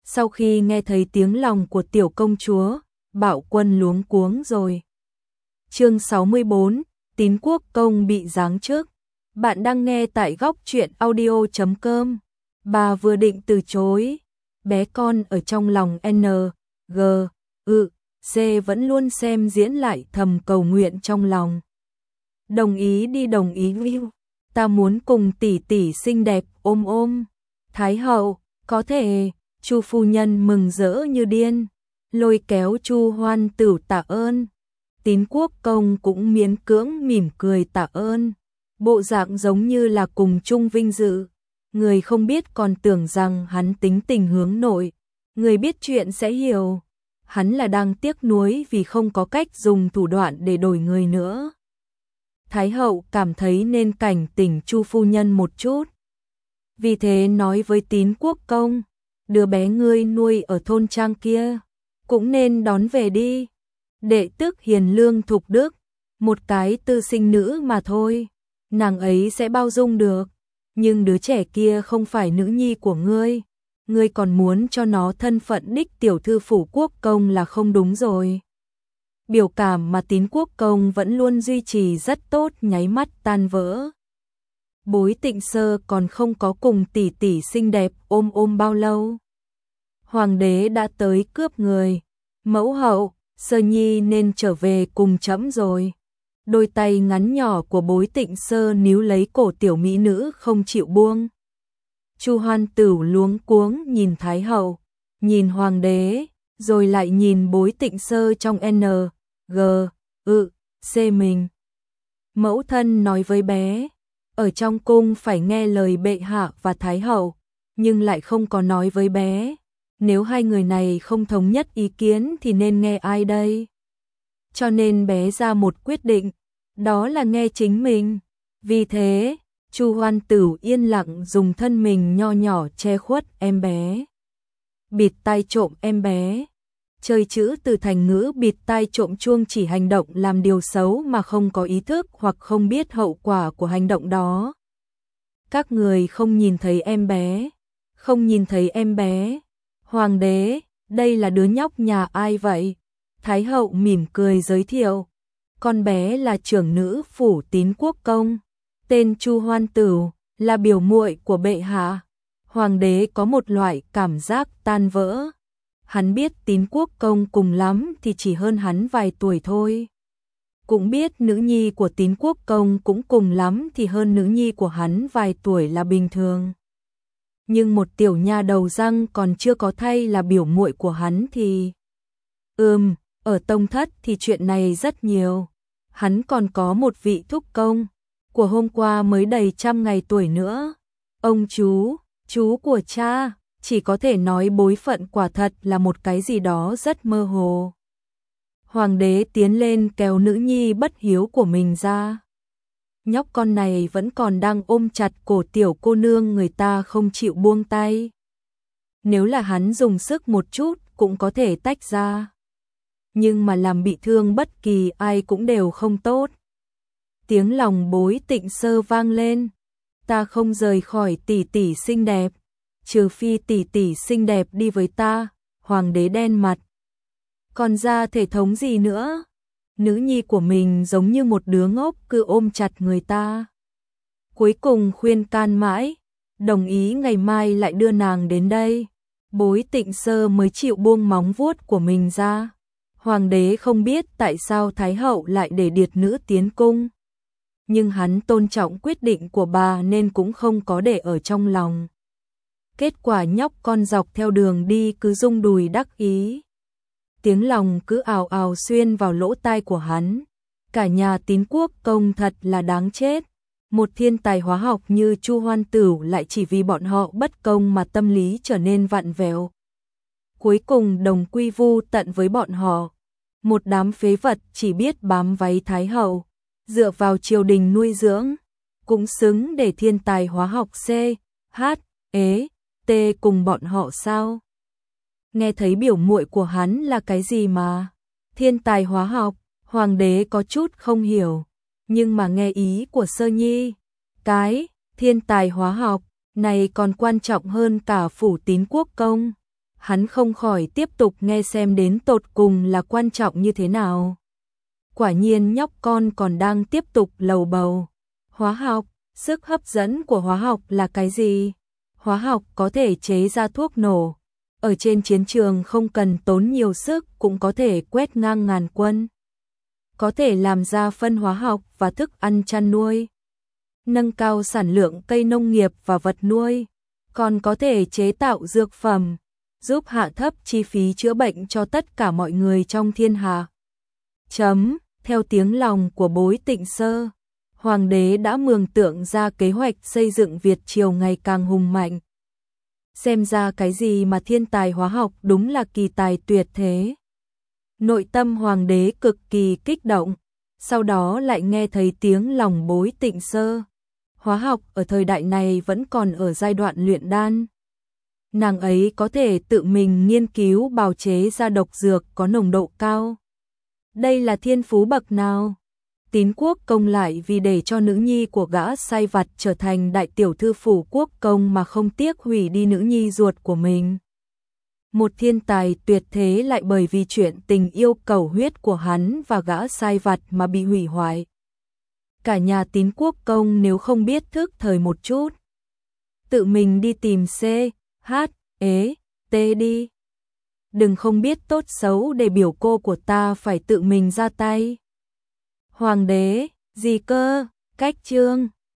Sau khi nghe thấy tiếng lòng của tiểu công chúa, Bạo Quân luống cuống rồi. Chương 64, Tín Quốc Công bị giáng chức. Bạn đang nghe tại góc truyện audio.com. Bà vừa định từ chối, bé con ở trong lòng N, G, C vẫn luôn xem diễn lại thầm cầu nguyện trong lòng. Đồng ý đi, đồng ý view. Ta muốn cùng tỷ tỷ xinh đẹp ôm ôm. Thái hậu, có thể. Chu phu nhân mừng rỡ như điên, lôi kéo Chu Hoan Tửu tạ ơn. Tín Quốc Công cũng miễn cưỡng mỉm cười tạ ơn, bộ dạng giống như là cùng chung vinh dự. Người không biết còn tưởng rằng hắn tính tình hướng nội, người biết chuyện sẽ hiểu, hắn là đang tiếc nuối vì không có cách dùng thủ đoạn để đổi người nữa. Thái hậu cảm thấy nên cảnh tỉnh Chu phu nhân một chút, vì thế nói với Tín Quốc Công, đứa bé ngươi nuôi ở thôn trang kia cũng nên đón về đi. Đệ tức hiền lương thục đức, một cái tư sinh nữ mà thôi, nàng ấy sẽ bao dung được, nhưng đứa trẻ kia không phải nữ nhi của ngươi, ngươi còn muốn cho nó thân phận đích tiểu thư phủ quốc công là không đúng rồi. Biểu cảm mà Tín Quốc Công vẫn luôn duy trì rất tốt nháy mắt tan vỡ. Bối Tịnh Sơ còn không có cùng tỷ tỷ xinh đẹp ôm ôm bao lâu. Hoàng đế đã tới cướp người, mẫu hậu, Sơ Nhi nên trở về cùng trẫm rồi. Đôi tay ngắn nhỏ của Bối Tịnh Sơ níu lấy cổ tiểu mỹ nữ không chịu buông. Chu Hoan Tửu luống cuống nhìn Thái hậu, nhìn hoàng đế, rồi lại nhìn Bối Tịnh Sơ trong N, G, C mình. Mẫu thân nói với bé, ở trong cung phải nghe lời bệ hạ và Thái hậu, nhưng lại không có nói với bé. Nếu hai người này không thống nhất ý kiến thì nên nghe ai đây? Cho nên bé ra một quyết định, đó là nghe chính mình. Vì thế, Chu Hoan Tửu yên lặng dùng thân mình nho nhỏ che khuất em bé. Bịt tai trộm em bé. Chơi chữ từ thành ngữ bịt tai trộm chuông chỉ hành động làm điều xấu mà không có ý thức hoặc không biết hậu quả của hành động đó. Các người không nhìn thấy em bé, không nhìn thấy em bé. Hoàng đế, đây là đứa nhóc nhà ai vậy? Thái hậu mỉm cười giới thiệu, con bé là trưởng nữ phủ Tín Quốc Công, tên Chu Hoan Tửu, là biểu muội của bệ hạ. Hoàng đế có một loại cảm giác tan vỡ. Hắn biết Tín Quốc Công cùng lắm thì chỉ hơn hắn vài tuổi thôi. Cũng biết nữ nhi của Tín Quốc Công cũng cùng lắm thì hơn nữ nhi của hắn vài tuổi là bình thường. Nhưng một tiểu nha đầu răng còn chưa có thay là biểu muội của hắn thì... ở tông thất thì chuyện này rất nhiều. Hắn còn có một vị thúc công, của hôm qua mới đầy 100 ngày tuổi nữa. Ông chú của cha, chỉ có thể nói bối phận quả thật là một cái gì đó rất mơ hồ. Hoàng đế tiến lên kéo nữ nhi bất hiếu của mình ra. Nhóc con này vẫn còn đang ôm chặt cổ tiểu cô nương người ta không chịu buông tay. Nếu là hắn dùng sức một chút cũng có thể tách ra. Nhưng mà làm bị thương bất kỳ ai cũng đều không tốt. Tiếng lòng Bối Tịnh Sơ vang lên. Ta không rời khỏi tỷ tỷ xinh đẹp, trừ phi tỷ tỷ xinh đẹp đi với ta. Hoàng đế đen mặt. Còn ra thể thống gì nữa? Nữ nhi của mình giống như một đứa ngốc cứ ôm chặt người ta. Cuối cùng khuyên can mãi, đồng ý ngày mai lại đưa nàng đến đây. Bối Tịnh Sơ mới chịu buông móng vuốt của mình ra. Hoàng đế không biết tại sao Thái hậu lại để điệt nữ tiến cung. Nhưng hắn tôn trọng quyết định của bà nên cũng không có để ở trong lòng. Kết quả nhóc con dọc theo đường đi cứ rung đùi đắc ý. Tiếng lòng cứ ào ào xuyên vào lỗ tai của hắn. Cả nhà Tín Quốc Công thật là đáng chết. Một thiên tài hóa học như Chu Hoan Tửu lại chỉ vì bọn họ bất công mà tâm lý trở nên vặn vẹo. Cuối cùng đồng quy vu tận với bọn họ. Một đám phế vật chỉ biết bám váy Thái hậu, dựa vào triều đình nuôi dưỡng, cũng xứng để thiên tài hóa học C, H, E, T cùng bọn họ sao? Nghe thấy biểu muội của hắn là cái gì mà? Thiên tài hóa học, hoàng đế có chút không hiểu, nhưng mà nghe ý của Sơ Nhi, cái thiên tài hóa học này còn quan trọng hơn cả phủ Tín Quốc Công. hắn không khỏi tiếp tục nghe xem đến tột cùng là quan trọng như thế nào. Quả nhiên nhóc con còn đang tiếp tục lầu bầu. Hóa học, sức hấp dẫn của hóa học là cái gì? Hóa học có thể chế ra thuốc nổ. Ở trên chiến trường không cần tốn nhiều sức cũng có thể quét ngang ngàn quân. Có thể làm ra phân hóa học và thức ăn chăn nuôi. Nâng cao sản lượng cây nông nghiệp và vật nuôi. Còn có thể chế tạo dược phẩm, giúp hạ thấp chi phí chữa bệnh cho tất cả mọi người trong thiên hạ. Theo tiếng lòng của Bối Tịnh Sơ, Hoàng đế đã mường tượng ra kế hoạch xây dựng Việt Triều ngày càng hùng mạnh. Xem ra cái gì mà thiên tài hóa học đúng là kỳ tài tuyệt thế. Nội tâm Hoàng đế cực kỳ kích động, sau đó lại nghe thấy tiếng lòng Bối Tịnh Sơ. Hóa học ở thời đại này vẫn còn ở giai đoạn luyện đan. Nàng ấy có thể tự mình nghiên cứu bào chế ra độc dược có nồng độ cao. Đây là thiên phú bậc nào? Tín Quốc Công lại vì để cho nữ nhi của gã sai vặt trở thành đại tiểu thư phủ Quốc Công mà không tiếc hủy đi nữ nhi ruột của mình. Một thiên tài tuyệt thế lại bởi vì chuyện tình yêu cầu huyết của hắn và gã sai vặt mà bị hủy hoại. Cả nhà Tín Quốc Công nếu không biết thức thời một chút, tự mình đi tìm C, H, E, T đi. Đừng không biết tốt xấu để biểu cô của ta phải tự mình ra tay. Hoàng đế, gì cơ, cách chương.